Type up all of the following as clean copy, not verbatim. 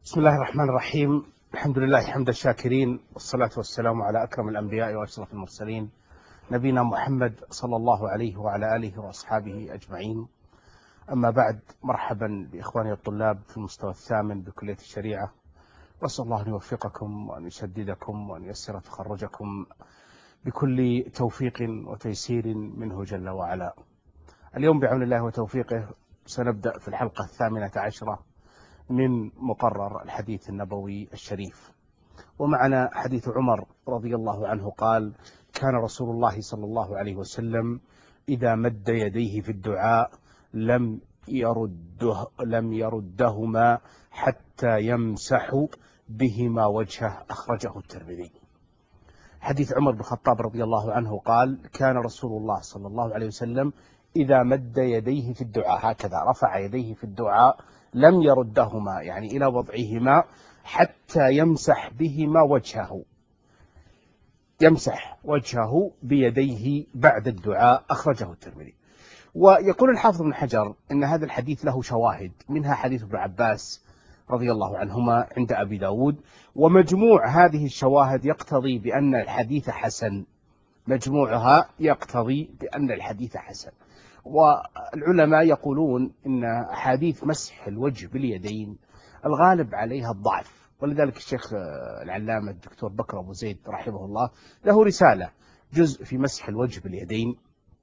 بسم الله الرحمن الرحيم. الحمد لله حمد الشاكرين، والصلاة والسلام على أكرم الأنبياء وأشرف المرسلين، نبينا محمد صلى الله عليه وعلى آله وأصحابه أجمعين. أما بعد، مرحبا بإخواني الطلاب في المستوى الثامن بكلية الشريعة، وأسأل الله أن يوفقكم وأن يسددكم وأن ييسر تخرجكم بكل توفيق وتيسير منه جل وعلا. اليوم بعون الله وتوفيقه سنبدأ في الحلقة 18 من مقرر الحديث النبوي الشريف، ومعنا حديث عمر رضي الله عنه قال: كان رسول الله صلى الله عليه وسلم إذا مد يديه في الدعاء لم يردهما حتى يمسح بهما وجهه. أخرجه الترمذي. حديث عمر بن الخطاب رضي الله عنه قال: كان رسول الله صلى الله عليه وسلم إذا مد يديه في الدعاء، هكذا رفع يديه في الدعاء، لم يردهما يعني إلى وضعهما حتى يمسح بهما وجهه، يمسح وجهه بيديه بعد الدعاء. أخرجه الترمذي. ويقول الحافظ بن حجر إن هذا الحديث له شواهد، منها حديث ابن عباس رضي الله عنهما عند أبي داود، ومجموع هذه الشواهد يقتضي بأن الحديث حسن، مجموعها يقتضي بأن الحديث حسن. والعلماء يقولون إن أحاديث مسح الوجه باليدين الغالب عليها الضعف، ولذلك الشيخ العلامة الدكتور بكر أبو زيد رحمه الله له رسالة جزء في مسح الوجه باليدين،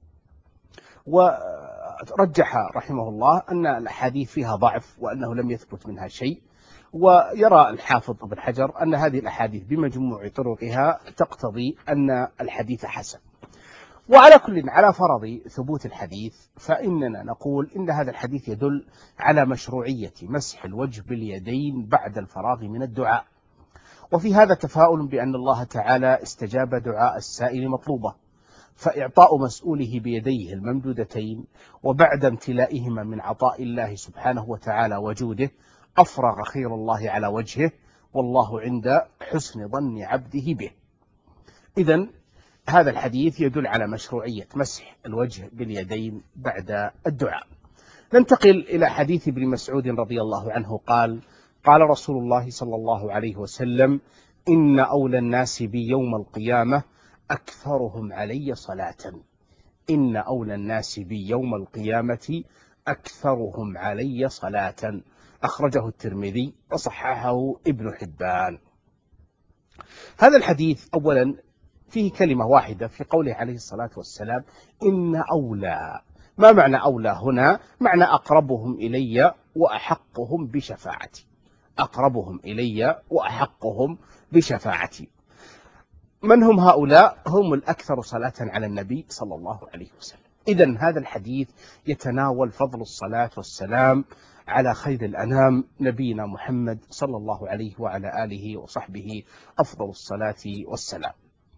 ورجح رحمه الله أن الأحاديث فيها ضعف وأنه لم يثبت منها شيء. ويرى الحافظ ابن حجر أن هذه الأحاديث بمجموع طرقها تقتضي أن الحديث حسن. وعلى كل، على فرض ثبوت الحديث، فإننا نقول إن هذا الحديث يدل على مشروعية مسح الوجه باليدين بعد الفراغ من الدعاء، وفي هذا تفاؤل بأن الله تعالى استجاب دعاء السائل مطلوبه، فإعطاء مسؤوله بيديه الممدودتين وبعد امتلائهما من عطاء الله سبحانه وتعالى وجوده أفرغ خير الله على وجهه، والله عند حسن ظن عبده به. إذن هذا الحديث يدل على مشروعية مسح الوجه باليدين بعد الدعاء. ننتقل إلى حديث ابن مسعود رضي الله عنه قال: قال رسول الله صلى الله عليه وسلم: إن أولى الناس بي يوم القيامة أكثرهم علي صلاة. إن أولى الناس بي يوم القيامة أكثرهم علي صلاة. أخرجه الترمذي وصححه ابن حبان. هذا الحديث أولا فيه كلمة واحدة في قوله عليه الصلاة والسلام: إن أولى. ما معنى أولى هنا؟ معنى أقربهم إلي وأحقهم بشفاعتي. أقربهم إلي وأحقهم بشفاعتي. من هم هؤلاء؟ هم الأكثر صلاة على النبي صلى الله عليه وسلم. إذن هذا الحديث يتناول فضل الصلاة والسلام على خير الأنام نبينا محمد صلى الله عليه وعلى آله وصحبه أفضل الصلاة والسلام.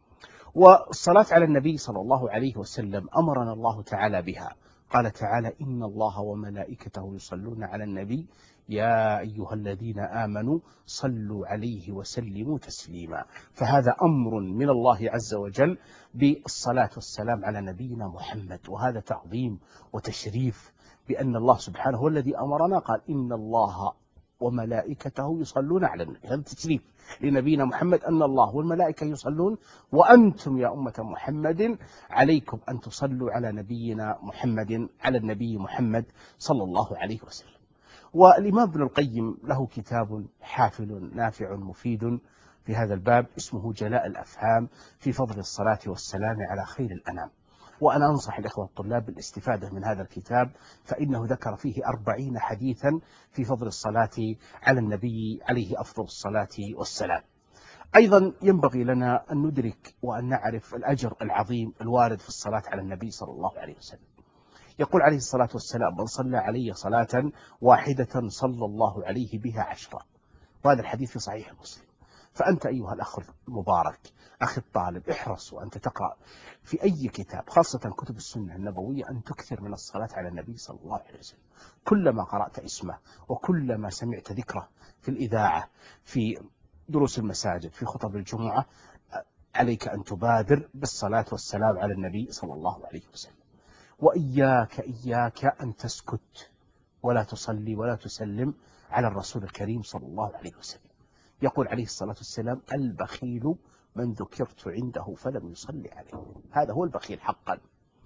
والصلاة على النبي صلى الله عليه وسلم أمرنا الله تعالى بها. قال تعالى: إن الله وملائكته يصلون على النبي يا أيها الذين آمنوا صلوا عليه وسلموا تسليما. فهذا أمر من الله عز وجل بالصلاة والسلام على نبينا محمد، وهذا تعظيم وتشريف بأن الله سبحانه هو الذي أمرنا. قال: إن الله وملائكته يصلون على النبي. هذا تشريف لنبينا محمد أن الله والملائكة يصلون، وأنتم يا أمة محمد عليكم أن تصلوا على نبينا محمد، على النبي محمد صلى الله عليه وسلم. والإمام ابن القيم له كتاب حافل نافع مفيد في هذا الباب اسمه جلاء الأفهام في فضل الصلاة والسلام على خير الأنام، وأنا أنصح الإخوة الطلاب بالاستفادة من هذا الكتاب، فإنه ذكر فيه 40 حديثا في فضل الصلاة على النبي عليه أفضل الصلاة والسلام. أيضا ينبغي لنا أن ندرك وأن نعرف الأجر العظيم الوارد في الصلاة على النبي صلى الله عليه وسلم. يقول عليه الصلاة والسلام: من صلى علي صلاة واحدة صلى الله عليه بها 10. وهذا الحديث في صحيح مسلم. فأنت أيها الأخ المبارك، أخي الطالب، احرص وأنت تقرأ في أي كتاب، خاصة كتب السنة النبوية، أن تكثر من الصلاة على النبي صلى الله عليه وسلم. كلما قرأت اسمه وكلما سمعت ذكره في الإذاعة، في دروس المساجد، في خطب الجمعة، عليك أن تبادر بالصلاة والسلام على النبي صلى الله عليه وسلم. وإياك أن تسكت ولا تصلي ولا تسلم على الرسول الكريم صلى الله عليه وسلم. يقول عليه الصلاة والسلام: البخيل من ذكرت عنده فلم يصلي عليه. هذا هو البخيل حقا.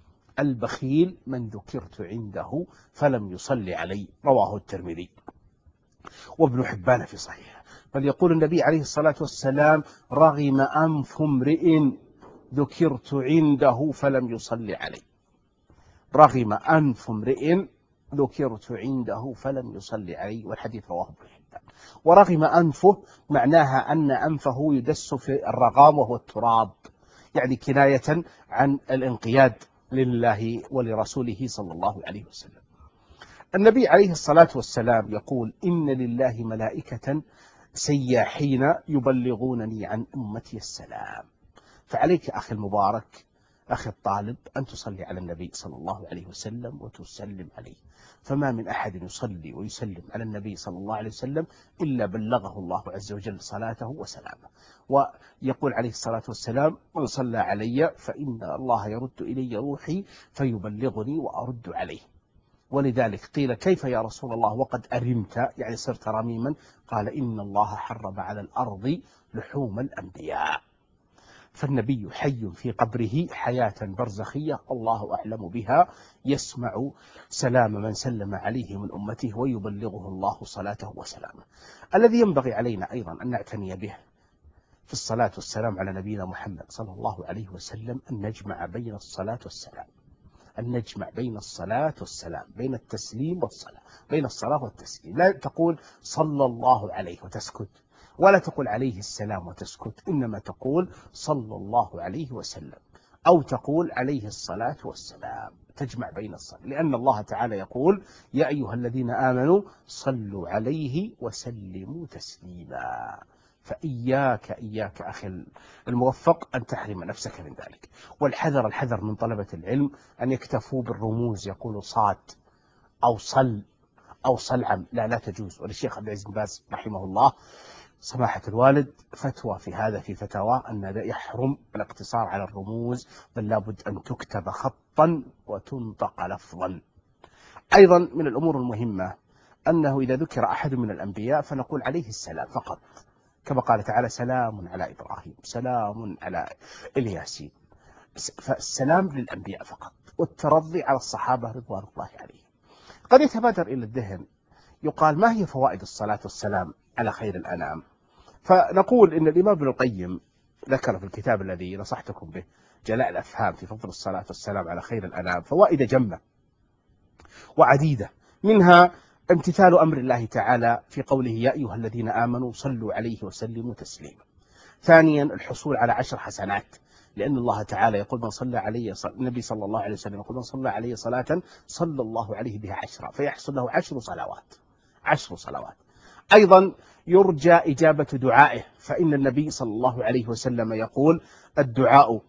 البخيل من ذكرت عنده فلم يصلي عليه. رواه الترمذي وابن حبان في صحيحه. بل يقول النبي عليه الصلاة والسلام: رغم أنف امرئ ذكرت عنده فلم يصلي عليه. رغم أنف امرئ ذكرت عنده فلم يصلي عليه. والحديث رواه ابن حبان. ورغم أنفه معناها أن أنفه يدس في الرغام وهو التراب، يعني كناية عن الانقياد لله ولرسوله صلى الله عليه وسلم. النبي عليه الصلاة والسلام يقول: إن لله ملائكة سياحين يبلغونني عن أمتي السلام. فعليك أخي المبارك، أخي الطالب، أن تصلي على النبي صلى الله عليه وسلم وتسلم عليه. فما من أحد يصلي ويسلم على النبي صلى الله عليه وسلم إلا بلغه الله عز وجل صلاته وسلامه. ويقول عليه الصلاة والسلام: من صلى علي فإن الله يرد إلي روحي فيبلغني وأرد عليه. ولذلك قيل: كيف يا رسول الله وقد أرمت، يعني صرت رميما؟ قال: إن الله حرم على الأرض لحوم الأنبياء. فالنبي حي في قبره حياة برزخية الله أعلم بها، يسمع سلام من سلم عليه من أمته ويبلغه الله صلاته وسلامه. الذي ينبغي علينا أيضا أن نعتني به في الصلاة والسلام على نبينا محمد صلى الله عليه وسلم أن نجمع بين الصلاة والسلام، أن نجمع بين الصلاة والسلام، بين التسليم والصلاة، بين الصلاة والتسليم. لا تقول صلى الله عليه وتسكت، ولا تقول عليه السلام وتسكت، إنما تقول صلى الله عليه وسلم، أو تقول عليه الصلاة والسلام. تجمع بين الصلاة، لأن الله تعالى يقول: يا أيها الذين آمنوا صلوا عليه وسلموا تسليما. فإياك أخي الموفق أن تحرم نفسك من ذلك. الحذر من طلبة العلم أن يكتفوا بالرموز، يقولوا صاد أو صل أو صلعم. لا تجوز. وللشيخ عبد العزيز بن باز رحمه الله سماحة الوالد فتوى في هذا في فتاوى أن يحرم الاقتصار على الرموز، بل لابد أن تكتب خطا وتنطق لفظا. أيضا من الأمور المهمة أنه إذا ذكر أحد من الأنبياء فنقول عليه السلام فقط، كما قال تعالى: سلام على إبراهيم، سلام على الياسين. فالسلام للأنبياء فقط، والترضي على الصحابة رضوان الله عليهم. قد يتبادر إلى الذهن يقال: ما هي فوائد الصلاة والسلام على خير الأنام؟ فنقول إن الإمام ابن القيم ذكر في الكتاب الذي نصحتكم به، جلاء الأفهام، في فضل الصلاة والسلام على خير الأنام، فوائد جمة وعديدة. منها امتثال أمر الله تعالى في قوله: يا أيها الذين آمنوا صلوا عليه وسلموا تسليما. ثانيا الحصول على 10 حسنات، لأن الله تعالى يقول: من صلى علي، النبي صلى الله عليه وسلم يقول: من صلى علي صلاة صلى الله عليه بها 10، فيحصل له 10 صلوات. 10 صلوات. أيضا يرجى إجابة دعائه، فإن النبي صلى الله عليه وسلم يقول: الدعاء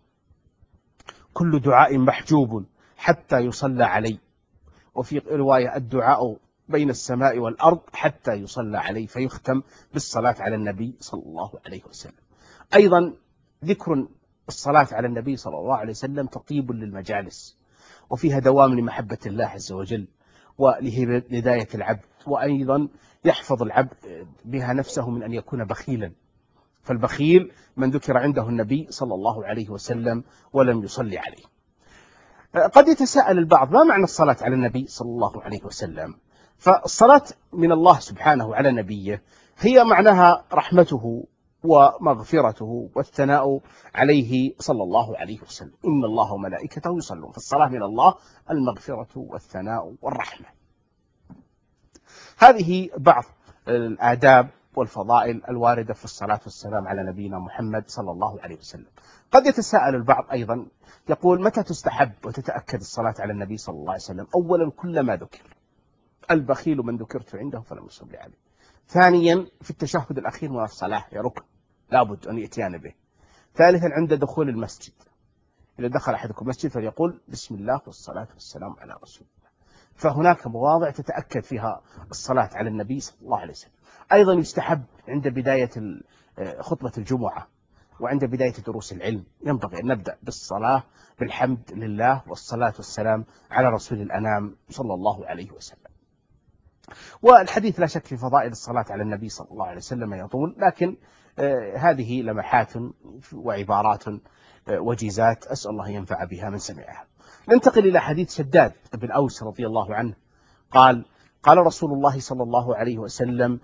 كل دعاء محجوب حتى يصلى عليه. وفي رواية: الدعاء بين السماء والأرض حتى يصلى عليه، فيختم بالصلاة على النبي صلى الله عليه وسلم. أيضا ذكر الصلاة على النبي صلى الله عليه وسلم تطيب للمجالس، وفيها دوام لمحبة الله عز وجل ولهداية العبد، وأيضا يحفظ العبد بها نفسه من أن يكون بخيلا. فالبخيل من ذكر عنده النبي صلى الله عليه وسلم ولم يصلي عليه. قد يتساءل البعض: ما معنى الصلاة على النبي صلى الله عليه وسلم؟ فالصلاة من الله سبحانه على نبيه هي معناها رحمته ومغفرته والثناء عليه صلى الله عليه وسلم. إن الله وملائكته يصلون. فالصلاة من الله المغفرة والثناء والرحمة. هذه بعض الآداب والفضائل الواردة في الصلاة والسلام على نبينا محمد صلى الله عليه وسلم. قد يتساءل البعض أيضا يقول: متى تستحب وتتأكد الصلاة على النبي صلى الله عليه وسلم؟ أولا كلما ذكر: البخيل من ذكرت عنده فلم يصلي عليه. ثانيا في التشهد الأخير من الصلاة، يا ركن لابد أن يأتيان به. ثالثا عند دخول المسجد، إذا دخل أحدكم المسجد فليقول: بسم الله والصلاة والسلام على رسول الله. فهناك مواضع تتأكد فيها الصلاة على النبي صلى الله عليه وسلم. أيضا يستحب عند بداية خطبة الجمعة وعند بداية دروس العلم، ينبغي أن نبدأ بالصلاة بالحمد لله والصلاة والسلام على رسول الأنام صلى الله عليه وسلم. والحديث لا شك في فضائل الصلاة على النبي صلى الله عليه وسلم يطول، لكن هذه لمحات وعبارات وجيزات أسأل الله ينفع بها من سمعها. ننتقل إلى حديث شداد بن أوس رضي الله عنه قال: قال رسول الله صلى الله عليه وسلم: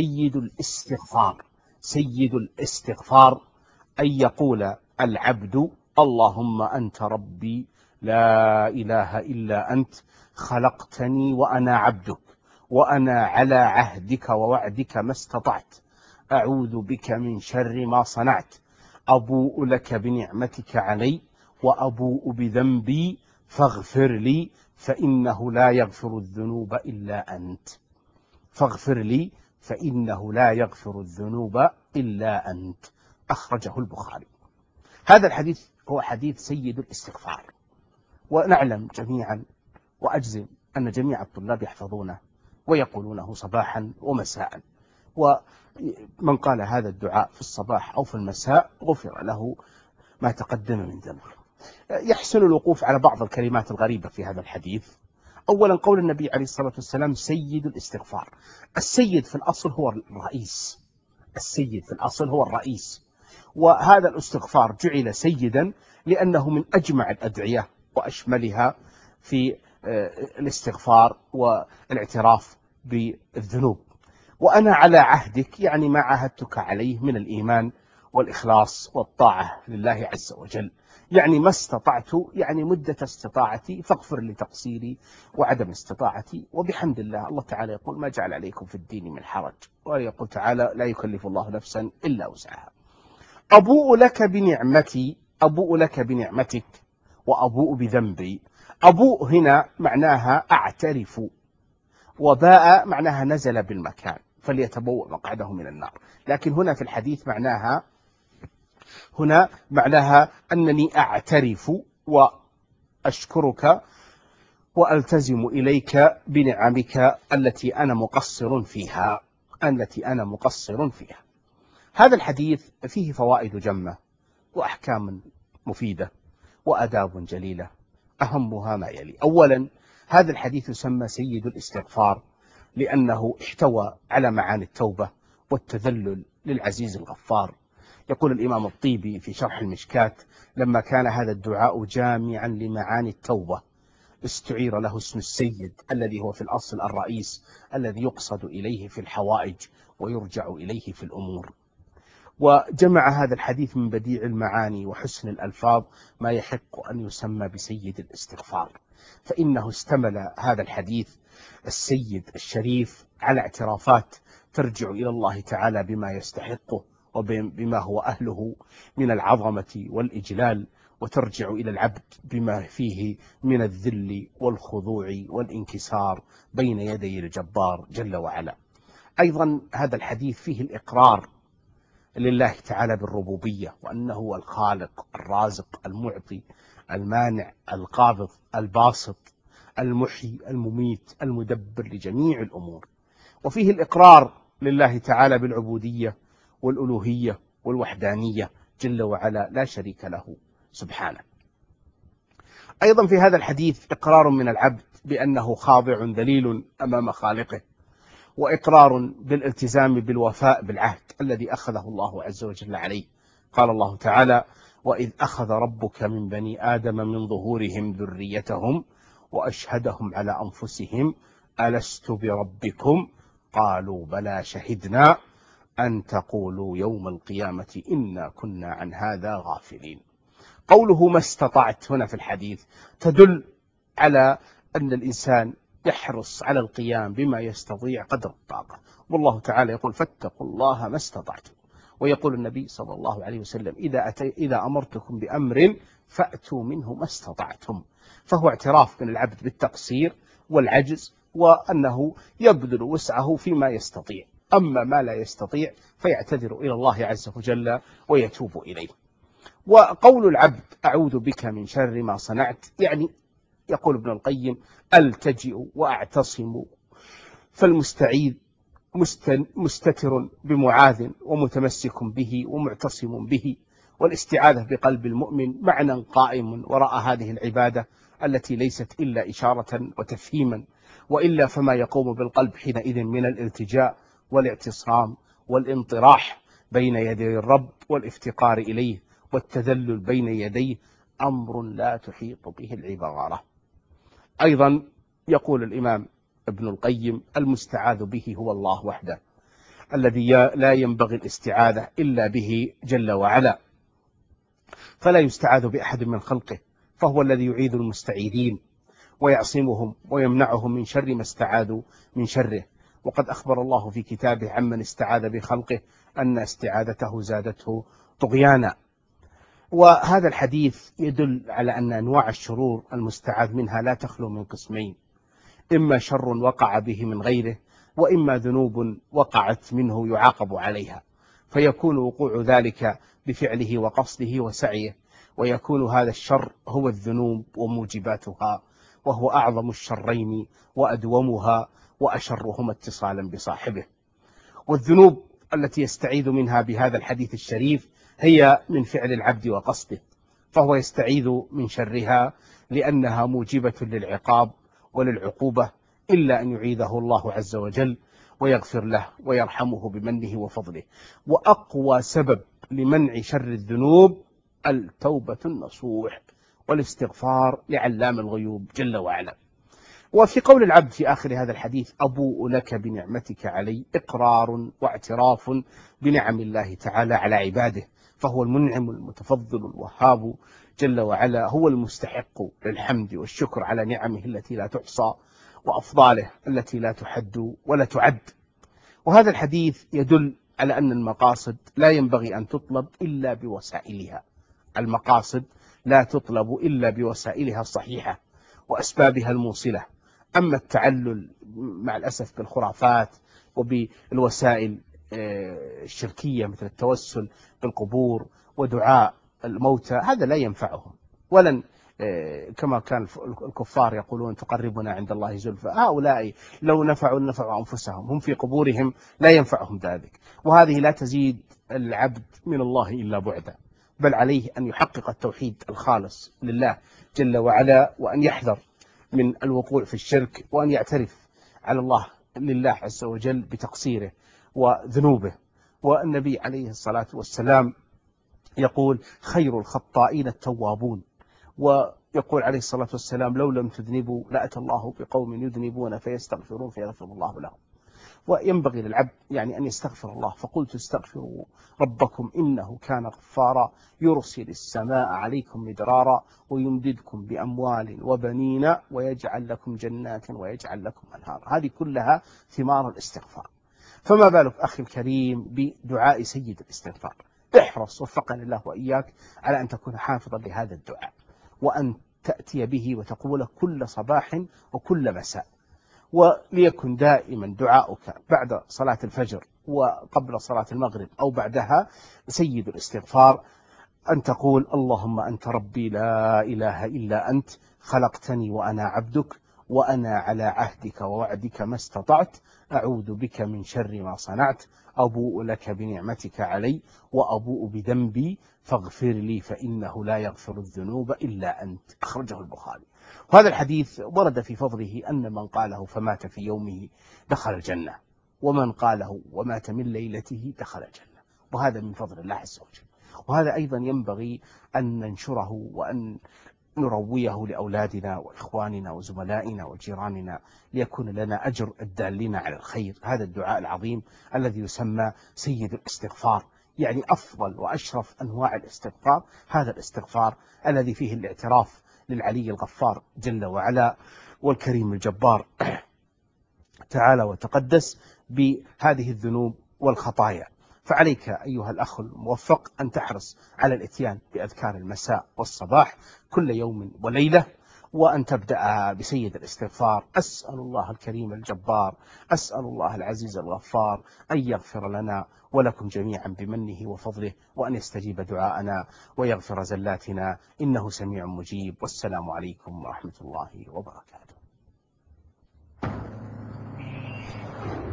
سيد الاستغفار أن يقول العبد: اللهم أنت ربي لا إله إلا أنت، خلقتني وأنا عبدك، وأنا على عهدك ووعدك ما استطعت، أعوذ بك من شر ما صنعت، أبوء لك بنعمتك علي وأبوء بذنبي فاغفر لي فإنه لا يغفر الذنوب إلا أنت. فاغفر لي فإنه لا يغفر الذنوب إلا أنت. أخرجه البخاري. هذا الحديث هو حديث سيد الاستغفار، ونعلم جميعا وأجزم أن جميع الطلاب يحفظونه ويقولونه صباحا ومساء، ومن قال هذا الدعاء في الصباح أو في المساء غفر له ما تقدم من ذنبه. يحسن الوقوف على بعض الكلمات الغريبة في هذا الحديث. أولا، قول النبي عليه الصلاة والسلام: سيد الاستغفار. السيد في الأصل هو الرئيس، السيد في الأصل هو الرئيس، وهذا الاستغفار جعل سيدا لأنه من أجمع الأدعية وأشملها في الاستغفار والاعتراف بالذنوب. وأنا على عهدك يعني ما عاهدتك عليه من الإيمان والإخلاص والطاعة لله عز وجل، يعني ما استطعت، يعني مدة استطاعتي، فاغفر لي تقصيري وعدم استطاعتي. وبحمد الله، الله تعالى يقول: ما جعل عليكم في الدين من حرج، ويقول تعالى: لا يكلف الله نفسا إلا وسعها. أبوء لك بنعمتي، أبوء لك بنعمتك وأبوء بذنبي. أبوء هنا معناها أعترف، وباء معناها نزل بالمكان، فليتبوأ مقعده من النار. لكن هنا في الحديث معناها أنني أعترف وأشكرك وألتزم إليك بنعمك التي أنا مقصر فيها. هذا الحديث فيه فوائد جمة وأحكام مفيدة وأداب جليلة، أهمها ما يلي. أولا، هذا الحديث يسمى سيد الاستغفار لأنه احتوى على معاني التوبة والتذلل للعزيز الغفار. يقول الإمام الطيبي في شرح المشكاة: لما كان هذا الدعاء جامعا لمعاني التوبة استعير له اسم السيد، الذي هو في الأصل الرئيس، الذي يقصد إليه في الحوائج ويرجع إليه في الأمور. وجمع هذا الحديث من بديع المعاني وحسن الألفاظ ما يحق أن يسمى بسيد الاستغفار، فإنه استمل هذا الحديث السيد الشريف على اعترافات ترجع إلى الله تعالى بما يستحقه وبما هو أهله من العظمة والإجلال، وترجع إلى العبد بما فيه من الذل والخضوع والانكسار بين يدي الجبار جل وعلا. أيضا هذا الحديث فيه الإقرار لله تعالى بالربوبية، وأنه هو الخالق الرازق المعطي المانع القابض الباسط المحيي المميت المدبر لجميع الأمور. وفيه الإقرار لله تعالى بالعبودية والألوهية والوحدانية جل وعلا لا شريك له سبحانه. أيضا في هذا الحديث إقرار من العبد بأنه خاضع ذليل أمام خالقه، وإقرار بالالتزام بالوفاء بالعهد الذي أخذه الله عز وجل عليه. قال الله تعالى: وإذ أخذ ربك من بني آدم من ظهورهم ذريتهم وأشهدهم على أنفسهم ألست بربكم قالوا بلى شهدنا أن تقولوا يوم القيامة إنا كنا عن هذا غافلين. قوله ما استطعت هنا في الحديث تدل على أن الإنسان يحرص على القيام بما يستطيع قدر الطاقة، والله تعالى يقول: فاتقوا الله ما استطعتم. ويقول النبي صلى الله عليه وسلم: إذا أمرتكم بأمر فأتوا منه ما استطعتم. فهو اعتراف من العبد بالتقصير والعجز، وأنه يبذل وسعه فيما يستطيع، أما ما لا يستطيع فيعتذر إلى الله عز وجل ويتوب إليه. وقول العبد أعوذ بك من شر ما صنعت، يعني يقول ابن القيم: ألتجئ وأعتصم، فالمستعيذ مستتر بمعاذ ومتمسك به ومعتصم به، والاستعاذة بقلب المؤمن معنى قائم وراء هذه العبادة التي ليست إلا إشارة وتفهيما، وإلا فما يقوم بالقلب حينئذ من الالتجاء والاعتصام والانطراح بين يدي الرب والافتقار إليه والتذلل بين يديه أمر لا تحيط به العبارة. أيضا يقول الإمام ابن القيم: المستعاذ به هو الله وحده، الذي لا ينبغي الاستعاذة إلا به جل وعلا، فلا يستعاذ بأحد من خلقه، فهو الذي يعيذ المستعيذين ويعصمهم ويمنعهم من شر ما استعاذوا من شره. وقد أخبر الله في كتابه عمن استعاذ بخلقه أن استعاذته زادته طغيانا. وهذا الحديث يدل على أن أنواع الشرور المستعاذ منها لا تخلو من قسمين: إما شر وقع به من غيره، وإما ذنوب وقعت منه يعاقب عليها، فيكون وقوع ذلك بفعله وقصده وسعيه، ويكون هذا الشر هو الذنوب وموجباتها، وهو أعظم الشرين وأدومها وأشرهما اتصالا بصاحبه. والذنوب التي يستعيذ منها بهذا الحديث الشريف هي من فعل العبد وقصده، فهو يستعيذ من شرها لأنها موجبة للعقاب وللعقوبة، إلا أن يعيذه الله عز وجل ويغفر له ويرحمه بمنه وفضله. وأقوى سبب لمنع شر الذنوب التوبة النصوح والاستغفار لعلام الغيوب جل وعلا. وفي قول العبد في آخر هذا الحديث: أبوء لك بنعمتك علي، إقرار واعتراف بنعم الله تعالى على عباده، فهو المنعم المتفضل الوهاب جل وعلا، هو المستحق للحمد والشكر على نعمه التي لا تحصى وأفضاله التي لا تحد ولا تعد. وهذا الحديث يدل على أن المقاصد لا ينبغي أن تطلب إلا بوسائلها. المقاصد لا تطلب إلا بوسائلها الصحيحة وأسبابها الموصلة. أما التعلل مع الأسف بالخرافات وبالوسائل الشركية مثل التوسل بالقبور ودعاء الموتى، هذا لا ينفعهم، ولن كما كان الكفار يقولون تقربنا عند الله زلفى. هؤلاء لو نفعوا أنفسهم، هم في قبورهم لا ينفعهم ذلك، وهذه لا تزيد العبد من الله إلا بعدا، بل عليه أن يحقق التوحيد الخالص لله جل وعلا، وأن يحذر من الوقوع في الشرك، وأن يعترف على الله لله عز وجل بتقصيره وذنوبه. والنبي عليه الصلاة والسلام يقول: خير الخطائين التوابون. ويقول عليه الصلاة والسلام: لو لم تذنبوا لأتى الله بقوم يذنبون فيستغفرون فيغفر الله لهم. وينبغي للعبد أن يستغفر الله. فقلت: استغفروا ربكم إنه كان غفارا، يرسل السماء عليكم مدرارا ويمددكم بأموال وبنين ويجعل لكم جنات ويجعل لكم أنهار. هذه كلها ثمار الاستغفار. فما بالك أخي الكريم بدعاء سيد الاستغفار؟ احرص وفقني الله وإياك على أن تكون حافظا لهذا الدعاء، وأن تأتي به وتقوله كل صباح وكل مساء. وليكن دائما دعاؤك بعد صلاة الفجر وقبل صلاة المغرب أو بعدها سيد الاستغفار، أن تقول: اللهم أنت ربي لا إله إلا أنت، خلقتني وأنا عبدك، وأنا على عهدك ووعدك ما استطعت، أعوذ بك من شر ما صنعت، أبوء لك بنعمتك علي وأبوء بذنبي فاغفر لي فإنه لا يغفر الذنوب إلا أنت. أخرجه البخاري. وهذا الحديث ورد في فضله أن من قاله فمات في يومه دخل الجنة، ومن قاله ومات من ليلته دخل الجنة، وهذا من فضل الله عز وجل. وهذا أيضا ينبغي أن ننشره وأن نرويه لأولادنا وإخواننا وزملائنا وجيراننا، ليكون لنا أجر الدالين على الخير. هذا الدعاء العظيم الذي يسمى سيد الاستغفار، أفضل وأشرف أنواع الاستغفار هذا الاستغفار الذي فيه الاعتراف للعلي الغفار جل وعلا والكريم الجبار تعالى وتقدس بهذه الذنوب والخطايا. فعليك أيها الأخ الموفق أن تحرص على الإتيان بأذكار المساء والصباح كل يوم وليلة، وأن تبدأ بسيد الاستغفار. أسأل الله الكريم الجبار، أسأل الله العزيز الغفار أن يغفر لنا ولكم جميعا بمنه وفضله، وأن يستجيب دعاءنا ويغفر زلاتنا، إنه سميع مجيب. والسلام عليكم ورحمة الله وبركاته.